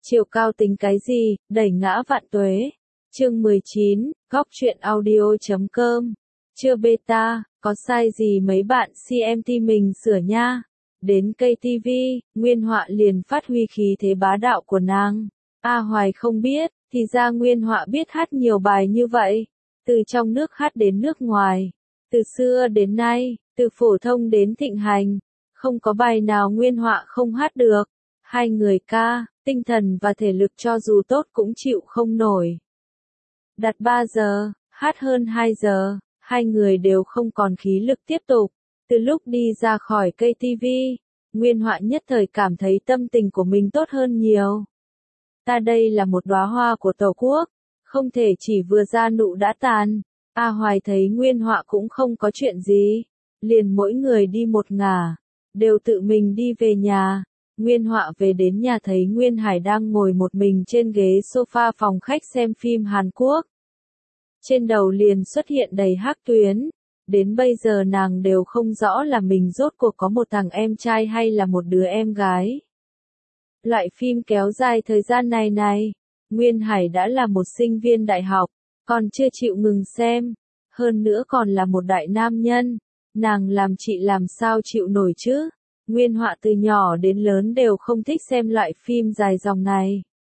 Chiều cao tính cái gì, đẩy ngã vạn tuế. Chương 19, góc truyện audio.com. Chưa beta, có sai gì mấy bạn CMT mình sửa nha. Đến KTV, Nguyên Họa liền phát huy khí thế bá đạo của nàng. A Hoài không biết, thì ra Nguyên Họa biết hát nhiều bài như vậy. Từ trong nước hát đến nước ngoài. Từ xưa đến nay, từ phổ thông đến thịnh hành. Không có bài nào Nguyên Họa không hát được. Hai người ca, tinh thần và thể lực cho dù tốt cũng chịu không nổi. Đặt 3 giờ, hát hơn 2 giờ, hai người đều không còn khí lực tiếp tục. Từ lúc đi ra khỏi KTV, Nguyên Họa nhất thời cảm thấy tâm tình của mình tốt hơn nhiều. Ta đây là một đóa hoa của Tổ quốc, không thể chỉ vừa ra nụ đã tàn. A Hoài thấy Nguyên Họa cũng không có chuyện gì, liền mỗi người đi một ngả, đều tự mình đi về nhà. Nguyên Họa về đến nhà thấy Nguyên Hải đang ngồi một mình trên ghế sofa phòng khách xem phim Hàn Quốc. Trên đầu liền xuất hiện đầy hắc tuyến, đến bây giờ nàng đều không rõ là mình rốt cuộc có một thằng em trai hay là một đứa em gái. Loại phim kéo dài thời gian này, Nguyên Hải đã là một sinh viên đại học, còn chưa chịu ngừng xem, hơn nữa còn là một đại nam nhân, nàng làm chị làm sao chịu nổi chứ. Nguyên Họa từ nhỏ đến lớn đều không thích xem loại phim dài dòng này.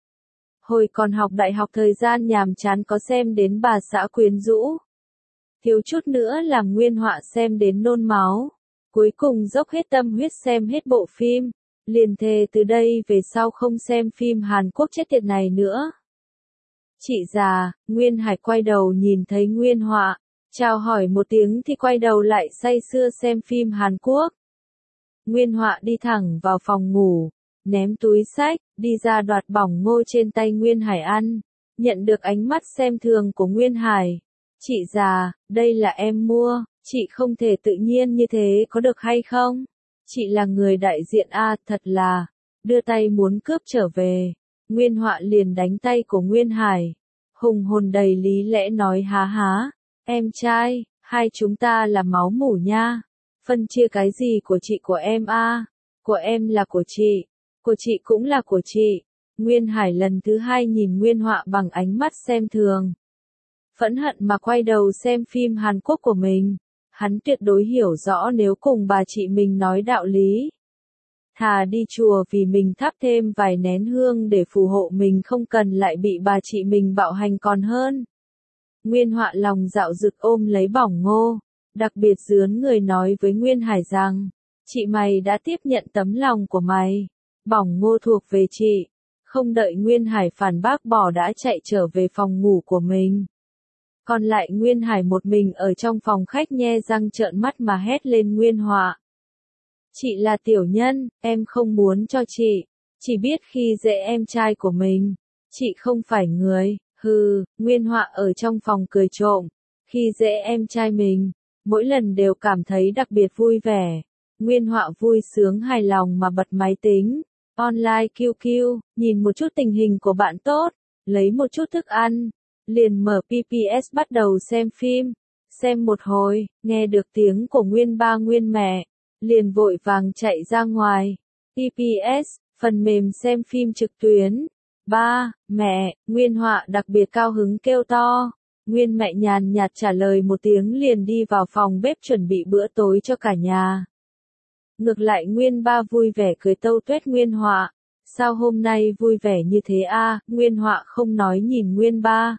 Hồi còn học đại học thời gian nhàm chán có xem đến Bà xã quyến rũ. Thiếu chút nữa làm Nguyên Họa xem đến nôn máu. Cuối cùng dốc hết tâm huyết xem hết bộ phim. Liền thề từ đây về sau không xem phim Hàn Quốc chết tiệt này nữa. Chị già, Nguyên Hải quay đầu nhìn thấy Nguyên Họa, chào hỏi một tiếng thì quay đầu lại say sưa xem phim Hàn Quốc. Nguyên Họa đi thẳng vào phòng ngủ, ném túi xách, đi ra đoạt bỏng ngô trên tay Nguyên Hải ăn, nhận được ánh mắt xem thường của Nguyên Hải. Chị già, đây là em mua, chị không thể tự nhiên như thế có được hay không? Chị là người đại diện a, thật là, đưa tay muốn cướp trở về. Nguyên Họa liền đánh tay của Nguyên Hải, hùng hồn đầy lý lẽ nói há há, em trai, hai chúng ta là máu mủ nha. Phân chia cái gì của chị của em a? Của em là của chị cũng là của chị. Nguyên Hải lần thứ hai nhìn Nguyên Họa bằng ánh mắt xem thường. Phẫn hận mà quay đầu xem phim Hàn Quốc của mình. Hắn tuyệt đối hiểu rõ nếu cùng bà chị mình nói đạo lý. Thà đi chùa vì mình thắp thêm vài nén hương để phù hộ mình không cần lại bị bà chị mình bạo hành còn hơn. Nguyên Họa lòng dạo dực ôm lấy bỏng ngô. Đặc biệt dướn người nói với Nguyên Hải rằng, chị mày đã tiếp nhận tấm lòng của mày, bỏng ngô thuộc về chị. Không đợi Nguyên Hải phản bác bỏ đã chạy trở về phòng ngủ của mình. Còn lại Nguyên Hải một mình ở trong phòng khách nhe răng trợn mắt mà hét lên Nguyên Họa. Chị là tiểu nhân, em không muốn cho chị, chỉ biết khi dễ em trai của mình, chị không phải người, hừ. Nguyên Họa ở trong phòng cười trộm, khi dễ em trai mình. Mỗi lần đều cảm thấy đặc biệt vui vẻ. Nguyên Họa vui sướng hài lòng mà bật máy tính, online QQ, nhìn một chút tình hình của bạn tốt, lấy một chút thức ăn, liền mở PPS bắt đầu xem phim. Xem một hồi, nghe được tiếng của Nguyên ba Nguyên mẹ, liền vội vàng chạy ra ngoài. PPS, phần mềm xem phim trực tuyến. Ba, mẹ, Nguyên Họa đặc biệt cao hứng kêu to. Nguyên mẹ nhàn nhạt trả lời một tiếng liền đi vào phòng bếp chuẩn bị bữa tối cho cả nhà. Ngược lại Nguyên ba vui vẻ cười tâu tuét Nguyên Họa. Sao hôm nay vui vẻ như thế a? Nguyên Họa không nói nhìn Nguyên ba.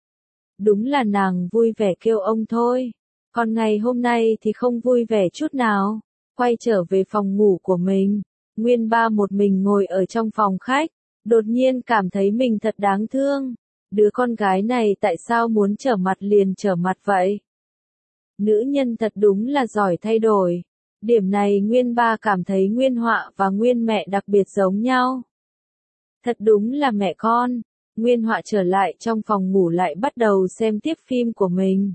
Đúng là nàng vui vẻ kêu ông thôi. Còn ngày hôm nay thì không vui vẻ chút nào. Quay trở về phòng ngủ của mình. Nguyên ba một mình ngồi ở trong phòng khách. Đột nhiên cảm thấy mình thật đáng thương. Đứa con gái này tại sao muốn trở mặt liền trở mặt vậy? Nữ nhân thật đúng là giỏi thay đổi. Điểm này Nguyên ba cảm thấy Nguyên Họa và Nguyên mẹ đặc biệt giống nhau. Thật đúng là mẹ con. Nguyên Họa trở lại trong phòng ngủ lại bắt đầu xem tiếp phim của mình.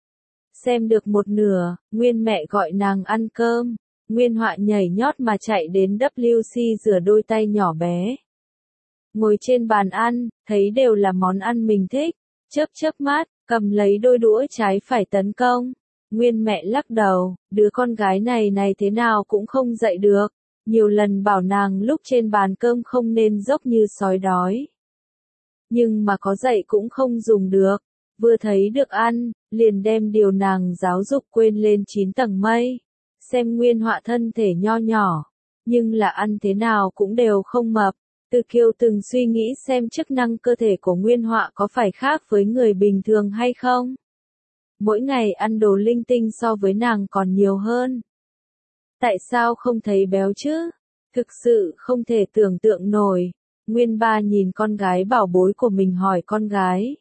Xem được một nửa, Nguyên mẹ gọi nàng ăn cơm. Nguyên Họa nhảy nhót mà chạy đến WC rửa đôi tay nhỏ bé. Ngồi trên bàn ăn, thấy đều là món ăn mình thích, chớp mắt, cầm lấy đôi đũa trái phải tấn công. Nguyên mẹ lắc đầu, đứa con gái này thế nào cũng không dạy được. nhiều lần bảo nàng lúc trên bàn cơm không nên dốc như sói đói. Nhưng mà có dạy cũng không dùng được, vừa thấy được ăn, liền đem điều nàng giáo dục quên lên 9 tầng mây. Xem Nguyên Họa thân thể nho nhỏ, nhưng là ăn thế nào cũng đều không mập. Từ Kiều từng suy nghĩ xem chức năng cơ thể của Nguyên Họa có phải khác với người bình thường hay không. Mỗi ngày ăn đồ linh tinh so với nàng còn nhiều hơn. Tại sao không thấy béo chứ? Thực sự không thể tưởng tượng nổi. Nguyên Ba nhìn con gái bảo bối của mình hỏi con gái.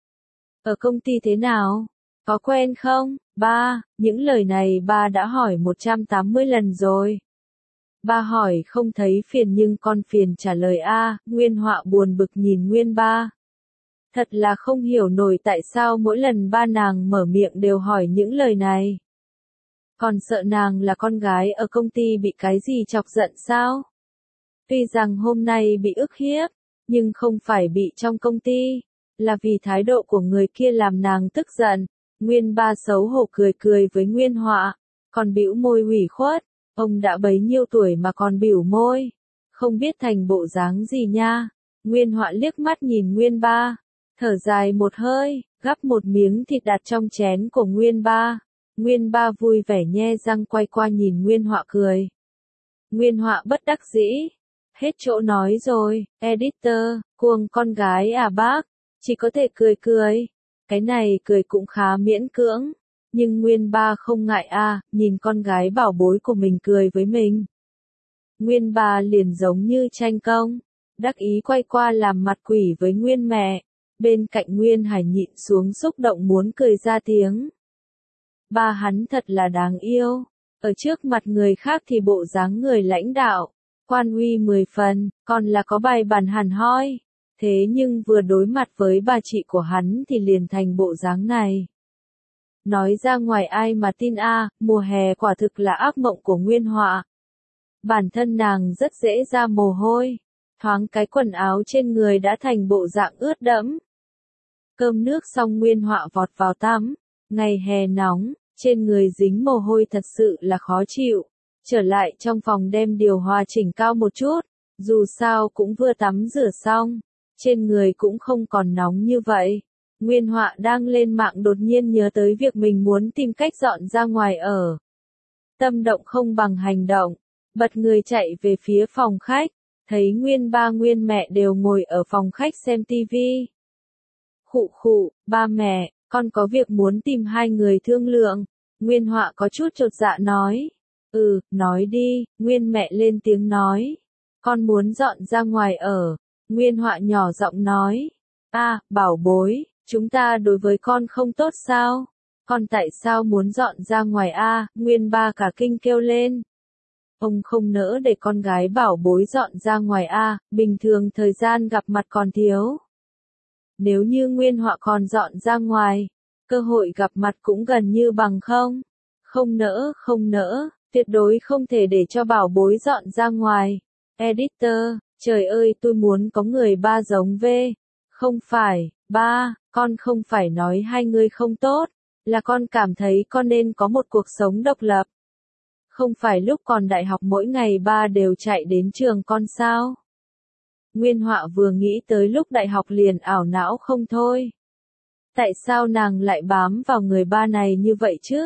Ở công ty thế nào? Có quen không? Ba, những lời này ba đã hỏi 180 lần rồi. Ba hỏi không thấy phiền nhưng con phiền trả lời a. Nguyên Họa buồn bực nhìn Nguyên Ba. Thật là không hiểu nổi tại sao mỗi lần ba nàng mở miệng đều hỏi những lời này. Còn sợ nàng là con gái ở công ty bị cái gì chọc giận sao? Tuy rằng hôm nay bị ức hiếp, nhưng không phải bị trong công ty, là vì thái độ của người kia làm nàng tức giận. Nguyên Ba xấu hổ cười cười với Nguyên Họa, còn bĩu môi ủy khuất, ông đã bấy nhiêu tuổi mà còn bĩu môi, không biết thành bộ dáng gì nha. Nguyên Họa liếc mắt nhìn Nguyên Ba, thở dài một hơi, gắp một miếng thịt đặt trong chén của Nguyên Ba. Nguyên Ba vui vẻ nhe răng quay qua nhìn Nguyên Họa cười. Nguyên Họa bất đắc dĩ, hết chỗ nói rồi, editor, cuồng con gái à bác, chỉ có thể cười cười. Cái này cười cũng khá miễn cưỡng, nhưng Nguyên Ba không ngại à, nhìn con gái bảo bối của mình cười với mình. Nguyên Ba liền giống như tranh công, đắc ý quay qua làm mặt quỷ với Nguyên mẹ, bên cạnh Nguyên Hải nhịn xuống xúc động muốn cười ra tiếng. Ba hắn thật là đáng yêu, ở trước mặt người khác thì bộ dáng người lãnh đạo, quan uy 10 phần, còn là có bài bản hẳn hoi. Thế nhưng vừa đối mặt với bà chị của hắn thì liền thành bộ dáng này. Nói ra ngoài ai mà tin a, mùa hè quả thực là ác mộng của Nguyên Họa. Bản thân nàng rất dễ ra mồ hôi, thoáng cái quần áo trên người đã thành bộ dạng ướt đẫm. Cơm nước xong Nguyên Họa vọt vào tắm, ngày hè nóng, trên người dính mồ hôi thật sự là khó chịu. Trở lại trong phòng đem điều hòa chỉnh cao một chút, dù sao cũng vừa tắm rửa xong. Trên người cũng không còn nóng như vậy. Nguyên Họa đang lên mạng đột nhiên nhớ tới việc mình muốn tìm cách dọn ra ngoài ở. Tâm động không bằng hành động, bật người chạy về phía phòng khách, thấy Nguyên Ba Nguyên mẹ đều ngồi ở phòng khách xem tivi. Khụ khụ, ba mẹ, con có việc muốn tìm hai người thương lượng. Nguyên Họa có chút chột dạ nói. Nói đi, Nguyên mẹ lên tiếng nói. Con muốn dọn ra ngoài ở. Nguyên Họa nhỏ giọng nói. Bảo bối, chúng ta đối với con không tốt sao? Con tại sao muốn dọn ra ngoài Nguyên Ba cả kinh kêu lên. Ông không nỡ để con gái bảo bối dọn ra ngoài bình thường thời gian gặp mặt còn thiếu. Nếu như Nguyên Họa còn dọn ra ngoài, cơ hội gặp mặt cũng gần như bằng không. Không nỡ, tuyệt đối không thể để cho bảo bối dọn ra ngoài. Editor, trời ơi tôi muốn có người ba giống về. Không phải, ba, con không phải nói hai người không tốt, là con cảm thấy con nên có một cuộc sống độc lập. Không phải lúc còn đại học mỗi ngày ba đều chạy đến trường con sao? Nguyên Họa vừa nghĩ tới lúc đại học liền ảo não không thôi. Tại sao nàng lại bám vào người ba này như vậy chứ?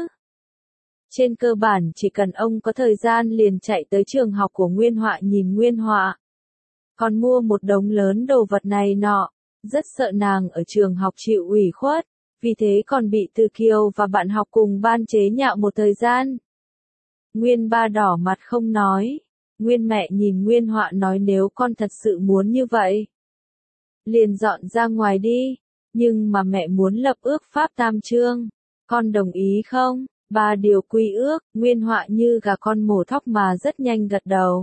Trên cơ bản chỉ cần ông có thời gian liền chạy tới trường học của Nguyên Họa nhìn Nguyên Họa. Còn mua một đống lớn đồ vật này nọ, rất sợ nàng ở trường học chịu ủy khuất, vì thế còn bị Từ Kiều và bạn học cùng ban chế nhạo một thời gian. Nguyên Ba đỏ mặt không nói, Nguyên mẹ nhìn Nguyên Họa nói nếu con thật sự muốn như vậy, liền dọn ra ngoài đi, nhưng mà mẹ muốn lập ước pháp tam chương, con đồng ý không? Ba điều quy ước, Nguyên Họa như gà con mổ thóc mà rất nhanh gật đầu.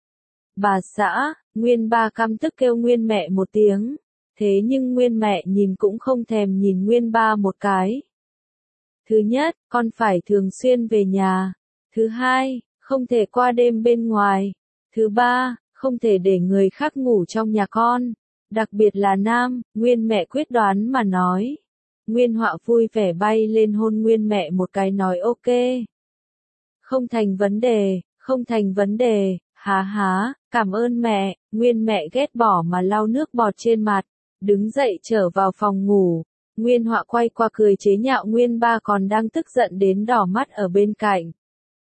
Bà xã, Nguyên Ba căm tức kêu Nguyên mẹ một tiếng, thế nhưng Nguyên mẹ nhìn cũng không thèm nhìn Nguyên Ba một cái. Thứ nhất, con phải thường xuyên về nhà. Thứ hai, không thể qua đêm bên ngoài. Thứ ba, không thể để người khác ngủ trong nhà con, đặc biệt là nam, Nguyên mẹ quyết đoán mà nói. Nguyên Họa vui vẻ bay lên hôn Nguyên mẹ một cái nói ok. Không thành vấn đề, Há há, cảm ơn mẹ, Nguyên mẹ ghét bỏ mà lau nước bọt trên mặt, đứng dậy trở vào phòng ngủ. Nguyên Họa quay qua cười chế nhạo Nguyên Ba còn đang tức giận đến đỏ mắt ở bên cạnh.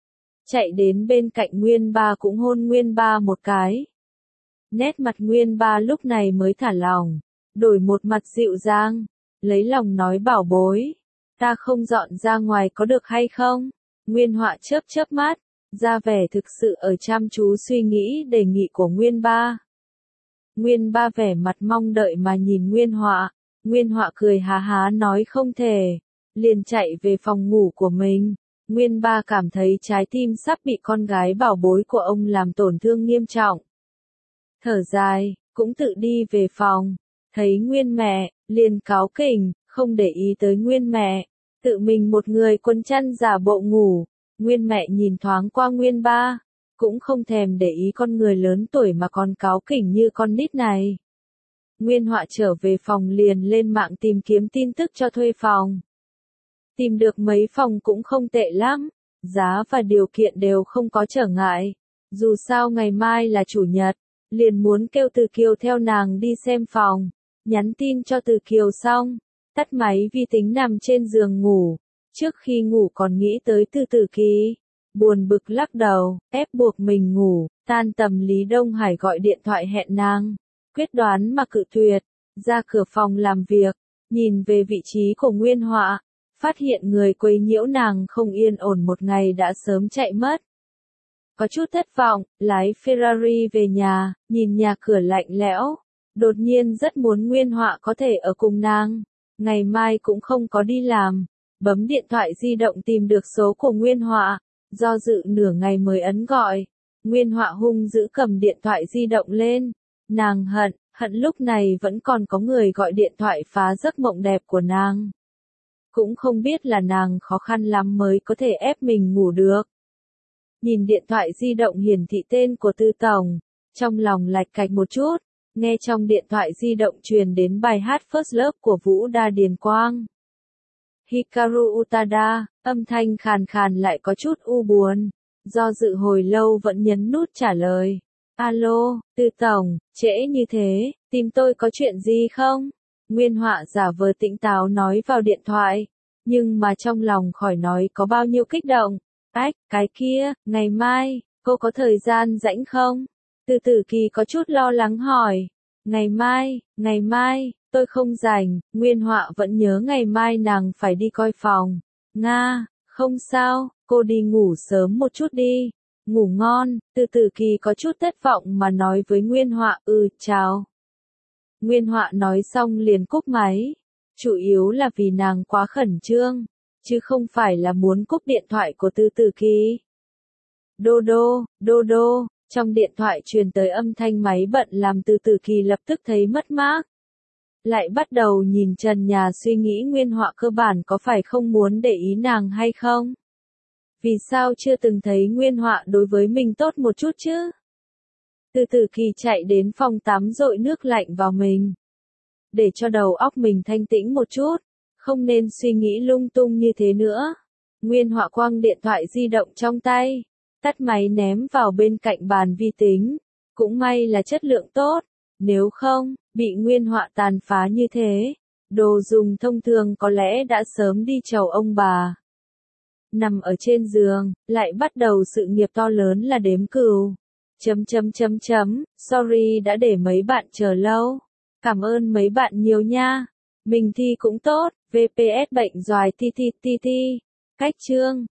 Chạy đến bên cạnh Nguyên Ba cũng hôn Nguyên Ba một cái. Nét mặt Nguyên Ba lúc này mới thả lòng, đổi một mặt dịu dàng, lấy lòng nói bảo bối, ta không dọn ra ngoài có được hay không? Nguyên Họa chớp chớp mắt, ra vẻ thực sự ở chăm chú suy nghĩ đề nghị của Nguyên Ba. Nguyên Ba vẻ mặt mong đợi mà nhìn Nguyên Họa, Nguyên Họa cười há há nói không thể, liền chạy về phòng ngủ của mình. Nguyên Ba cảm thấy trái tim sắp bị con gái bảo bối của ông làm tổn thương nghiêm trọng. Thở dài, cũng tự đi về phòng, thấy Nguyên mẹ, liền cáu kỉnh, không để ý tới Nguyên mẹ, tự mình một người quấn chăn giả bộ ngủ. Nguyên mẹ nhìn thoáng qua Nguyên Ba, cũng không thèm để ý con người lớn tuổi mà còn cáu kỉnh như con nít này. Nguyên Họa trở về phòng liền lên mạng tìm kiếm tin tức cho thuê phòng. Tìm được mấy phòng cũng không tệ lắm, giá và điều kiện đều không có trở ngại. Dù sao ngày mai là chủ nhật, liền muốn kêu Từ Kiều theo nàng đi xem phòng. Nhắn tin cho Từ Kiều xong, tắt máy vi tính nằm trên giường ngủ. Trước khi ngủ còn nghĩ tới Từ Tử Kỳ, buồn bực lắc đầu, ép buộc mình ngủ. Tan tầm Lý Đông Hải gọi điện thoại hẹn nàng, quyết đoán mà cự tuyệt. Ra cửa phòng làm việc, nhìn về vị trí của Nguyên Họa, phát hiện người quấy nhiễu nàng không yên ổn một ngày đã sớm chạy mất. Có chút thất vọng, lái Ferrari về nhà, nhìn nhà cửa lạnh lẽo, đột nhiên rất muốn Nguyên Họa có thể ở cùng nàng. Ngày mai cũng không có đi làm, bấm điện thoại di động tìm được số của Nguyên Họa, do dự nửa ngày mới ấn gọi. Nguyên Họa hung dữ cầm điện thoại di động lên, nàng hận lúc này vẫn còn có người gọi điện thoại phá giấc mộng đẹp của nàng. Cũng không biết là nàng khó khăn lắm mới có thể ép mình ngủ được. Nhìn điện thoại di động hiển thị tên của Tư Tổng, trong lòng lạch cạch một chút, nghe trong điện thoại di động truyền đến bài hát First Love của Vũ Đa Điền Quang. Hikaru Utada, âm thanh khàn khàn lại có chút u buồn, do dự hồi lâu vẫn nhấn nút trả lời. Alo, Tư Tổng, trễ như thế, tìm tôi có chuyện gì không? Nguyên Họa giả vờ tỉnh táo nói vào điện thoại, nhưng mà trong lòng khỏi nói có bao nhiêu kích động. Ách, cái kia, ngày mai, cô có thời gian rảnh không? Từ Tử Kỳ có chút lo lắng hỏi. Ngày mai, tôi không rảnh. Nguyên Họa vẫn nhớ ngày mai nàng phải đi coi phòng. Nga, không sao, cô đi ngủ sớm một chút đi. Ngủ ngon. Từ Tử Kỳ có chút thất vọng mà nói với Nguyên Họa, chào. Nguyên Họa nói xong liền cúp máy. Chủ yếu là vì nàng quá khẩn trương, chứ không phải là muốn cúp điện thoại của Từ Tử Kỳ. Đô đô, trong điện thoại truyền tới âm thanh máy bận làm Từ Tử Kỳ lập tức thấy mất mát. Lại bắt đầu nhìn trần nhà suy nghĩ Nguyên Họa cơ bản có phải không muốn để ý nàng hay không? Vì sao chưa từng thấy Nguyên Họa đối với mình tốt một chút chứ? Từ Tử Kỳ chạy đến phòng tắm dội nước lạnh vào mình, để cho đầu óc mình thanh tĩnh một chút, không nên suy nghĩ lung tung như thế nữa. Nguyên Họa quăng điện thoại di động trong tay, tắt máy ném vào bên cạnh bàn vi tính, cũng may là chất lượng tốt, nếu không, bị Nguyên Họa tàn phá như thế, đồ dùng thông thường có lẽ đã sớm đi chầu ông bà. Nằm ở trên giường, lại bắt đầu sự nghiệp to lớn là đếm cừu. Sorry đã để mấy bạn chờ lâu. Cảm ơn mấy bạn nhiều nha. Mình thi cũng tốt, VPS bệnh doài ti. Cách chương